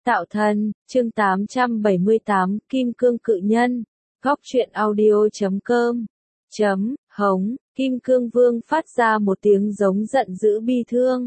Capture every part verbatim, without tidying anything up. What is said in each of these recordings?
Tạo thần, chương tám trăm bảy mươi tám, Kim Cương Cự Nhân, góc truyện audio chấm com, chấm, hống, Kim Cương Vương phát ra một tiếng giống giận dữ bi thương.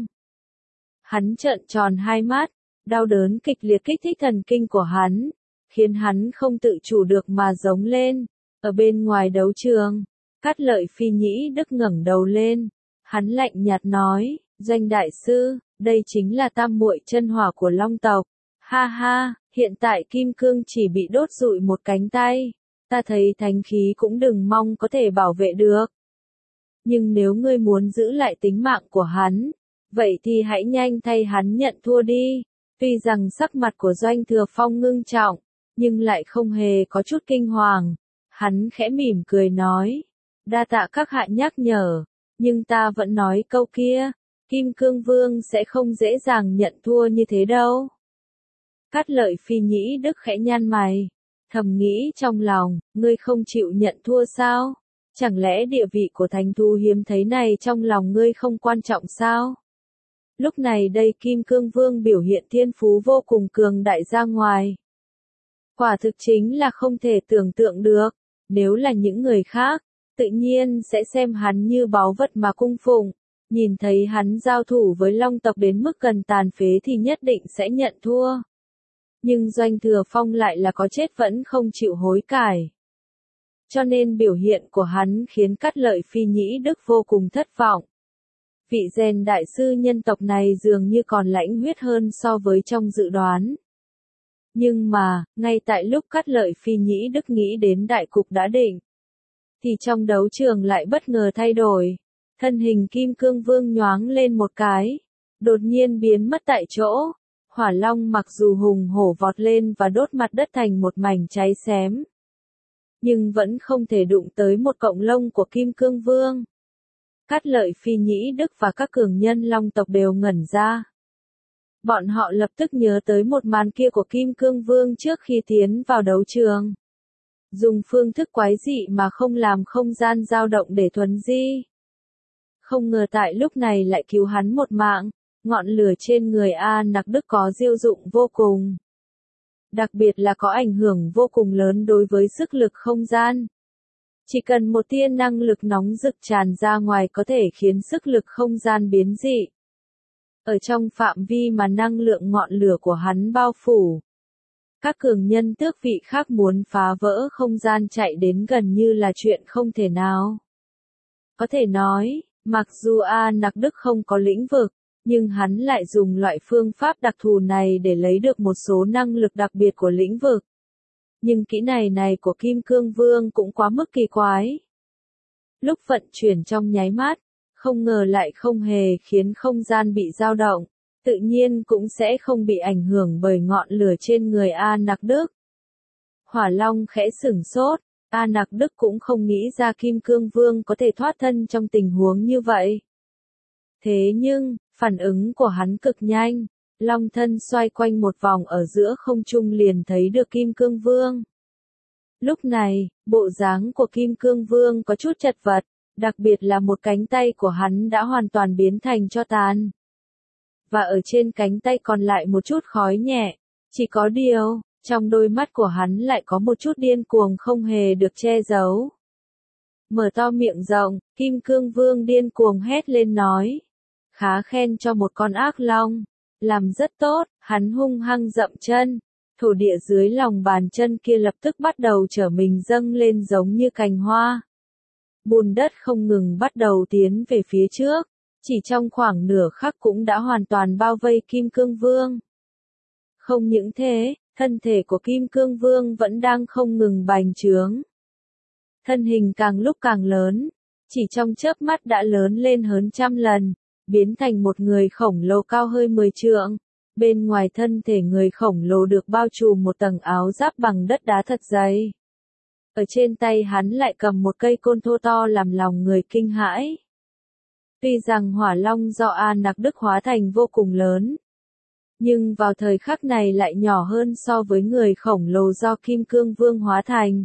Hắn trợn tròn hai mắt, đau đớn kịch liệt kích thích thần kinh của hắn, khiến hắn không tự chủ được mà giống lên. Ở bên ngoài đấu trường, Cát Lợi Phi Nhĩ Đức ngẩng đầu lên, hắn lạnh nhạt nói, Doanh đại sư, đây chính là tam muội chân hỏa của Long tộc. Ha ha, hiện tại Kim Cương chỉ bị đốt rụi một cánh tay, ta thấy thánh khí cũng đừng mong có thể bảo vệ được. Nhưng nếu ngươi muốn giữ lại tính mạng của hắn, vậy thì hãy nhanh thay hắn nhận thua đi. Tuy rằng sắc mặt của Doanh Thừa Phong ngưng trọng, nhưng lại không hề có chút kinh hoàng. Hắn khẽ mỉm cười nói, đa tạ các hạ nhắc nhở, nhưng ta vẫn nói câu kia, Kim Cương Vương sẽ không dễ dàng nhận thua như thế đâu. Cát Lợi Phi Nhĩ Đức khẽ nhăn mày, thầm nghĩ trong lòng, ngươi không chịu nhận thua sao? Chẳng lẽ địa vị của thánh thú hiếm thấy này trong lòng ngươi không quan trọng sao? Lúc này đây Kim Cương Vương biểu hiện thiên phú vô cùng cường đại ra ngoài. Quả thực chính là không thể tưởng tượng được, nếu là những người khác, tự nhiên sẽ xem hắn như báu vật mà cung phụng, nhìn thấy hắn giao thủ với Long tộc đến mức gần tàn phế thì nhất định sẽ nhận thua. Nhưng Doanh Thừa Phong lại là có chết vẫn không chịu hối cải. Cho nên biểu hiện của hắn khiến Cát Lợi Phi Nhĩ Đức vô cùng thất vọng. Vị rèn đại sư nhân tộc này dường như còn lãnh huyết hơn so với trong dự đoán. Nhưng mà, ngay tại lúc Cát Lợi Phi Nhĩ Đức nghĩ đến đại cục đã định, thì trong đấu trường lại bất ngờ thay đổi. Thân hình Kim Cương Vương nhoáng lên một cái, đột nhiên biến mất tại chỗ. Hỏa Long mặc dù hùng hổ vọt lên và đốt mặt đất thành một mảnh cháy xém, nhưng vẫn không thể đụng tới một cọng lông của Kim Cương Vương. Cát Lợi Phi Nhĩ Đức và các cường nhân Long tộc đều ngẩn ra. Bọn họ lập tức nhớ tới một màn kia của Kim Cương Vương trước khi tiến vào đấu trường. Dùng phương thức quái dị mà không làm không gian dao động để thuần di. Không ngờ tại lúc này lại cứu hắn một mạng. Ngọn lửa trên người A Nặc Đức có diệu dụng vô cùng. Đặc biệt là có ảnh hưởng vô cùng lớn đối với sức lực không gian. Chỉ cần một tia năng lực nóng rực tràn ra ngoài có thể khiến sức lực không gian biến dị. Ở trong phạm vi mà năng lượng ngọn lửa của hắn bao phủ. Các cường nhân tước vị khác muốn phá vỡ không gian chạy đến gần như là chuyện không thể nào. Có thể nói, mặc dù A Nặc Đức không có lĩnh vực, nhưng hắn lại dùng loại phương pháp đặc thù này để lấy được một số năng lực đặc biệt của lĩnh vực. Nhưng kỹ này này của Kim Cương Vương cũng quá mức kỳ quái. Lúc vận chuyển trong nháy mắt, không ngờ lại không hề khiến không gian bị dao động, tự nhiên cũng sẽ không bị ảnh hưởng bởi ngọn lửa trên người A Nặc Đức. Hỏa Long khẽ sửng sốt, A Nặc Đức cũng không nghĩ ra Kim Cương Vương có thể thoát thân trong tình huống như vậy. Thế nhưng, phản ứng của hắn cực nhanh, long thân xoay quanh một vòng ở giữa không trung liền thấy được Kim Cương Vương. Lúc này, bộ dáng của Kim Cương Vương có chút chật vật, đặc biệt là một cánh tay của hắn đã hoàn toàn biến thành tro tàn. Và ở trên cánh tay còn lại một chút khói nhẹ, chỉ có điều, trong đôi mắt của hắn lại có một chút điên cuồng không hề được che giấu. Mở to miệng rộng, Kim Cương Vương điên cuồng hét lên nói. Khá khen cho một con ác long, làm rất tốt, hắn hung hăng dậm chân, thổ địa dưới lòng bàn chân kia lập tức bắt đầu trở mình dâng lên giống như cành hoa. Bùn đất không ngừng bắt đầu tiến về phía trước, chỉ trong khoảng nửa khắc cũng đã hoàn toàn bao vây Kim Cương Vương. Không những thế, thân thể của Kim Cương Vương vẫn đang không ngừng bành trướng. Thân hình càng lúc càng lớn, chỉ trong chớp mắt đã lớn lên hơn trăm lần. Biến thành một người khổng lồ cao hơi mười trượng. Bên ngoài thân thể người khổng lồ được bao trùm một tầng áo giáp bằng đất đá thật dày. Ở trên tay hắn lại cầm một cây côn thô to làm lòng người kinh hãi. Tuy rằng Hỏa Long do A Nặc Đức hóa thành vô cùng lớn, nhưng vào thời khắc này lại nhỏ hơn so với người khổng lồ do Kim Cương Vương hóa thành.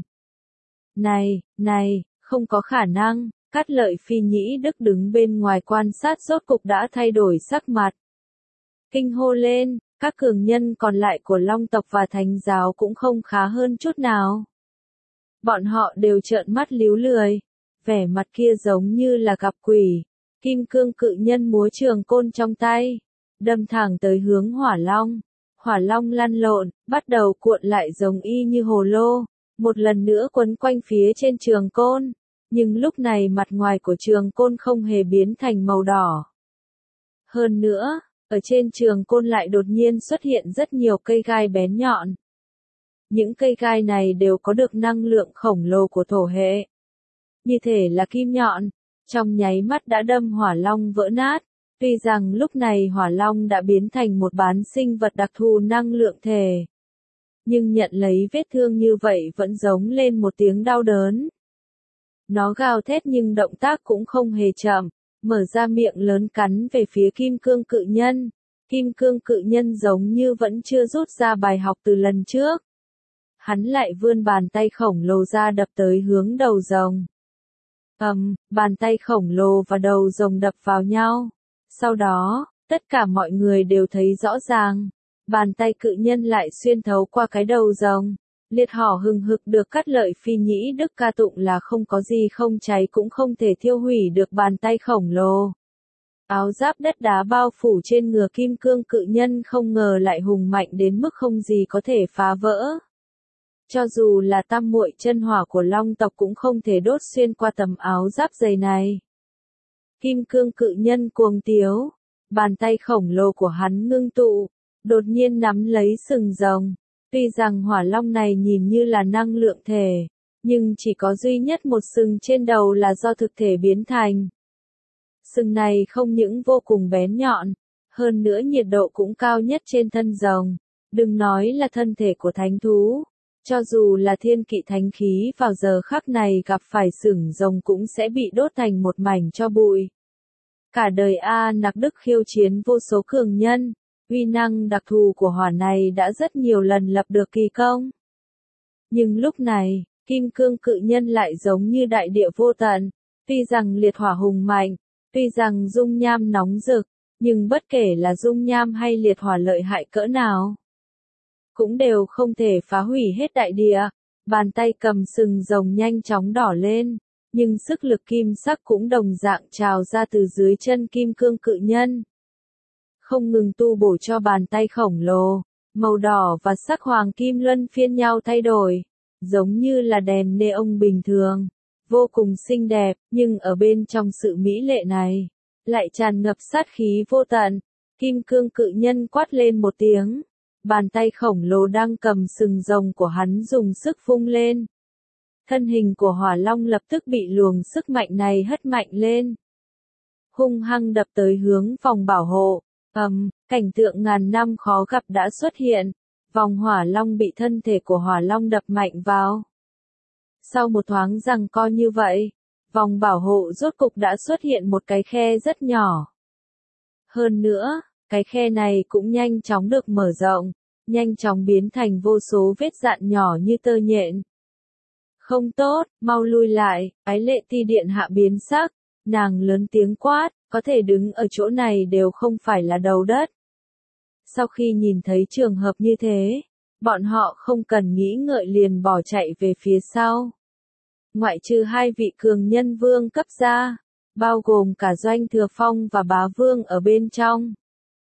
Này, này, không có khả năng. Cát Lợi Phi Nhĩ Đức đứng bên ngoài quan sát rốt cục đã thay đổi sắc mặt. Kinh hô lên, Các cường nhân còn lại của Long tộc và Thánh giáo cũng không khá hơn chút nào. Bọn họ đều trợn mắt líu lười, vẻ mặt kia giống như là gặp quỷ. Kim cương cự nhân múa trường côn trong tay, đâm thẳng tới hướng Hỏa Long. Hỏa Long lăn lộn, bắt đầu cuộn lại giống y như hồ lô, một lần nữa quấn quanh phía trên trường côn. Nhưng lúc này mặt ngoài của trường côn không hề biến thành màu đỏ. Hơn nữa, ở trên trường côn lại đột nhiên xuất hiện rất nhiều cây gai bén nhọn. Những cây gai này đều có được năng lượng khổng lồ của thổ hệ. Như thể là kim nhọn, trong nháy mắt đã đâm Hỏa Long vỡ nát. Tuy rằng lúc này Hỏa Long đã biến thành một bán sinh vật đặc thù năng lượng thể. Nhưng nhận lấy vết thương như vậy vẫn giống lên một tiếng đau đớn. Nó gào thét nhưng động tác cũng không hề chậm, mở ra miệng lớn cắn về phía kim cương cự nhân. Kim cương cự nhân giống như vẫn chưa rút ra bài học từ lần trước. Hắn lại vươn bàn tay khổng lồ ra đập tới hướng đầu rồng. Ầm, um, bàn tay khổng lồ và đầu rồng đập vào nhau. Sau đó, tất cả mọi người đều thấy rõ ràng. Bàn tay cự nhân lại xuyên thấu qua cái đầu rồng. Liệt hỏa hừng hực được cắt lợi phi nhĩ đức ca tụng là không có gì không cháy cũng không thể thiêu hủy được bàn tay khổng lồ. Áo giáp đất đá bao phủ trên ngựa kim cương cự nhân không ngờ lại hùng mạnh đến mức không gì có thể phá vỡ. Cho dù là tam muội chân hỏa của Long tộc cũng không thể đốt xuyên qua tấm áo giáp dày này. Kim cương cự nhân cuồng tiếu, bàn tay khổng lồ của hắn ngưng tụ, đột nhiên nắm lấy sừng rồng. Tuy rằng Hỏa Long này nhìn như là năng lượng thể, nhưng chỉ có duy nhất một sừng trên đầu là do thực thể biến thành. Sừng này không những vô cùng bén nhọn, hơn nữa nhiệt độ cũng cao nhất trên thân rồng. Đừng nói là thân thể của thánh thú, cho dù là thiên kỵ thánh khí vào giờ khắc này gặp phải sừng rồng cũng sẽ bị đốt thành một mảnh tro bụi. Cả đời A Nặc Đức khiêu chiến vô số cường nhân, uy năng đặc thù của hỏa này đã rất nhiều lần lập được kỳ công. Nhưng lúc này, kim cương cự nhân lại giống như đại địa vô tận, tuy rằng liệt hỏa hùng mạnh, tuy rằng dung nham nóng rực, nhưng bất kể là dung nham hay liệt hỏa lợi hại cỡ nào, cũng đều không thể phá hủy hết đại địa. Bàn tay cầm sừng rồng nhanh chóng đỏ lên, nhưng sức lực kim sắc cũng đồng dạng trào ra từ dưới chân kim cương cự nhân. Không ngừng tu bổ cho bàn tay khổng lồ, màu đỏ và sắc hoàng kim luân phiên nhau thay đổi, giống như là đèn neon bình thường, vô cùng xinh đẹp, nhưng ở bên trong sự mỹ lệ này, lại tràn ngập sát khí vô tận. Kim cương cự nhân quát lên một tiếng, bàn tay khổng lồ đang cầm sừng rồng của hắn dùng sức vung lên. Thân hình của Hỏa Long lập tức bị luồng sức mạnh này hất mạnh lên, hung hăng đập tới hướng vòng bảo hộ. Ầm, um, cảnh tượng ngàn năm khó gặp đã xuất hiện, vòng Hỏa Long bị thân thể của Hỏa Long đập mạnh vào. Sau một thoáng giằng co như vậy, vòng bảo hộ rốt cục đã xuất hiện một cái khe rất nhỏ. Hơn nữa, cái khe này cũng nhanh chóng được mở rộng, nhanh chóng biến thành vô số vết dạn nhỏ như tơ nhện. Không tốt, mau lui lại, Ái Lệ Ti điện hạ biến sắc, nàng lớn tiếng quát, có thể đứng ở chỗ này đều không phải là đầu đất. Sau khi nhìn thấy trường hợp như thế, bọn họ không cần nghĩ ngợi liền bỏ chạy về phía sau. Ngoại trừ hai vị cường nhân vương cấp gia, bao gồm cả Doanh Thừa Phong và Bá Vương ở bên trong.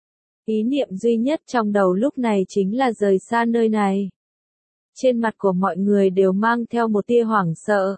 Ý niệm duy nhất trong đầu lúc này chính là rời xa nơi này. Trên mặt của mọi người đều mang theo một tia hoảng sợ.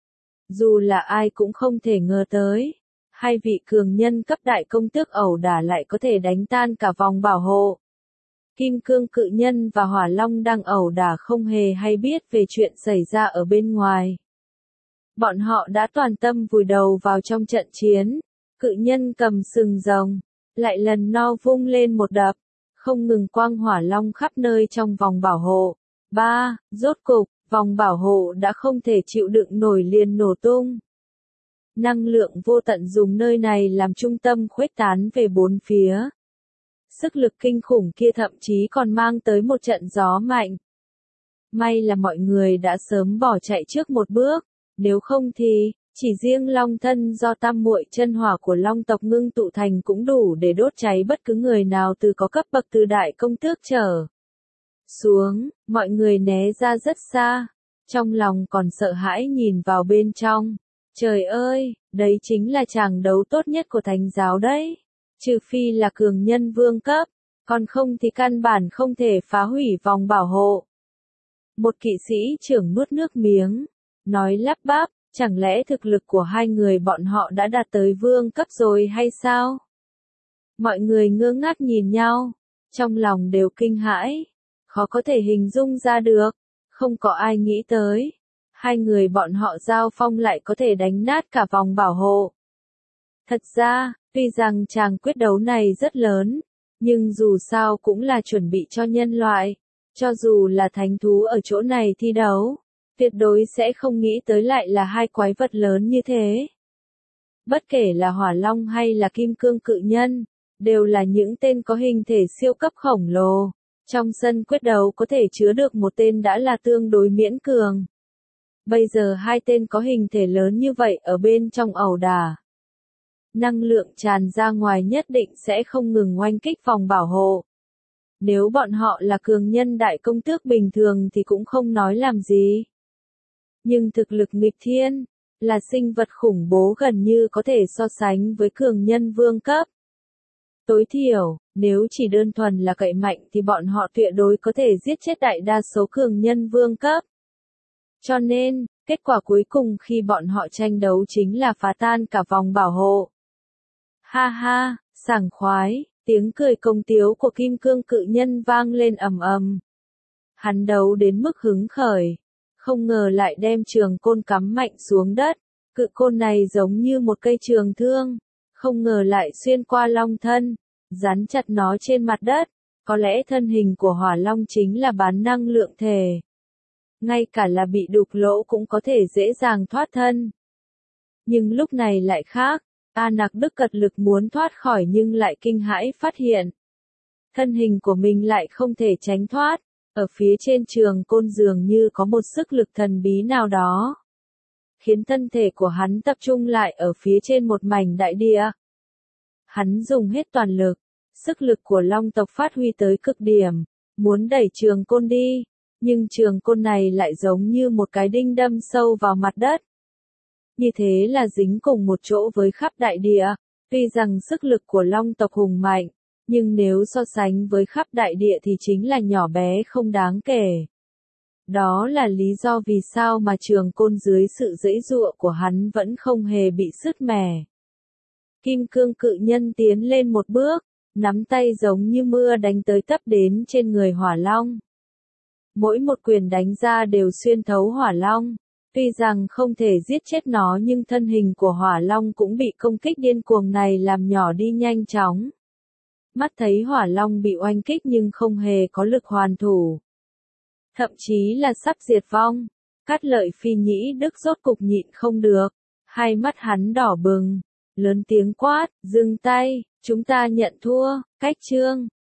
Dù là ai cũng không thể ngờ tới, hai vị cường nhân cấp đại công tước ẩu đả lại có thể đánh tan cả vòng bảo hộ. Kim cương cự nhân và Hỏa Long đang ẩu đả không hề hay biết về chuyện xảy ra ở bên ngoài. Bọn họ đã toàn tâm vùi đầu vào trong trận chiến. Cự nhân cầm sừng rồng, lại lần no vung lên một đập, không ngừng quang Hỏa Long khắp nơi trong vòng bảo hộ. Ba, rốt cục, vòng bảo hộ đã không thể chịu đựng nổi liền nổ tung. Năng lượng vô tận dùng nơi này làm trung tâm khuếch tán về bốn phía. Sức lực kinh khủng kia thậm chí còn mang tới một trận gió mạnh. May là mọi người đã sớm bỏ chạy trước một bước, nếu không thì, Chỉ riêng long thân do tam muội chân hỏa của long tộc ngưng tụ thành cũng đủ để đốt cháy bất cứ người nào từ có cấp bậc từ đại công tước trở xuống, mọi người né ra rất xa, trong lòng còn sợ hãi nhìn vào bên trong. Trời ơi, đấy chính là tràng đấu tốt nhất của thánh giáo đấy. Trừ phi là cường nhân vương cấp, còn không thì căn bản không thể phá hủy vòng bảo hộ. Một kỵ sĩ trưởng nuốt nước miếng, nói lắp bắp, chẳng lẽ thực lực của hai người bọn họ đã đạt tới vương cấp rồi hay sao? Mọi người ngơ ngác nhìn nhau, trong lòng đều kinh hãi, khó có thể hình dung ra được, không có ai nghĩ tới. Hai người bọn họ giao phong lại có thể đánh nát cả vòng bảo hộ. Thật ra, tuy rằng tràng quyết đấu này rất lớn, nhưng dù sao cũng là chuẩn bị cho nhân loại. Cho dù là thánh thú ở chỗ này thi đấu, tuyệt đối sẽ không nghĩ tới lại là hai quái vật lớn như thế. Bất kể là hỏa long hay là kim cương cự nhân, đều là những tên có hình thể siêu cấp khổng lồ. Trong sân quyết đấu có thể chứa được một tên đã là tương đối miễn cường. Bây giờ hai tên có hình thể lớn như vậy ở bên trong ẩu đả. Năng lượng tràn ra ngoài nhất định sẽ không ngừng oanh kích vòng bảo hộ. Nếu bọn họ là cường nhân đại công tước bình thường thì cũng không nói làm gì. Nhưng thực lực nghịch thiên, là sinh vật khủng bố gần như có thể so sánh với cường nhân vương cấp. Tối thiểu, nếu chỉ đơn thuần là cậy mạnh thì bọn họ tuyệt đối có thể giết chết đại đa số cường nhân vương cấp. Cho nên, kết quả cuối cùng khi bọn họ tranh đấu chính là phá tan cả vòng bảo hộ. Ha ha, sảng khoái, tiếng cười công tiếu của kim cương cự nhân vang lên ầm ầm. Hắn đấu đến mức hứng khởi, không ngờ lại đem trường côn cắm mạnh xuống đất, cự côn này giống như một cây trường thương, không ngờ lại xuyên qua long thân, dán chặt nó trên mặt đất, có lẽ thân hình của hỏa long chính là bán năng lượng thể. Ngay cả là bị đục lỗ cũng có thể dễ dàng thoát thân. Nhưng lúc này lại khác, A Nặc Đức cật lực muốn thoát khỏi nhưng lại kinh hãi phát hiện. Thân hình của mình lại không thể tránh thoát, ở phía trên trường côn dường như có một sức lực thần bí nào đó. Khiến thân thể của hắn tập trung lại ở phía trên một mảnh đại địa. Hắn dùng hết toàn lực, sức lực của long tộc phát huy tới cực điểm, muốn đẩy trường côn đi. Nhưng trường côn này lại giống như một cái đinh đâm sâu vào mặt đất. Như thế là dính cùng một chỗ với khắp đại địa. Tuy rằng sức lực của long tộc hùng mạnh, nhưng nếu so sánh với khắp đại địa thì chính là nhỏ bé không đáng kể. Đó là lý do vì sao mà trường côn dưới sự giãy giụa của hắn vẫn không hề bị sứt mẻ. Kim cương cự nhân tiến lên một bước, nắm tay giống như mưa đánh tới tấp đến trên người hỏa long. Mỗi một quyền đánh ra đều xuyên thấu hỏa long. Tuy rằng không thể giết chết nó nhưng thân hình của hỏa long cũng bị công kích điên cuồng này làm nhỏ đi nhanh chóng. Mắt thấy hỏa long bị oanh kích nhưng không hề có lực hoàn thủ. Thậm chí là sắp diệt vong. Cát Lợi Phi Nhĩ Đức rốt cục nhịn không được. Hai mắt hắn đỏ bừng. Lớn tiếng quát, dừng tay, chúng ta nhận thua, cách chương.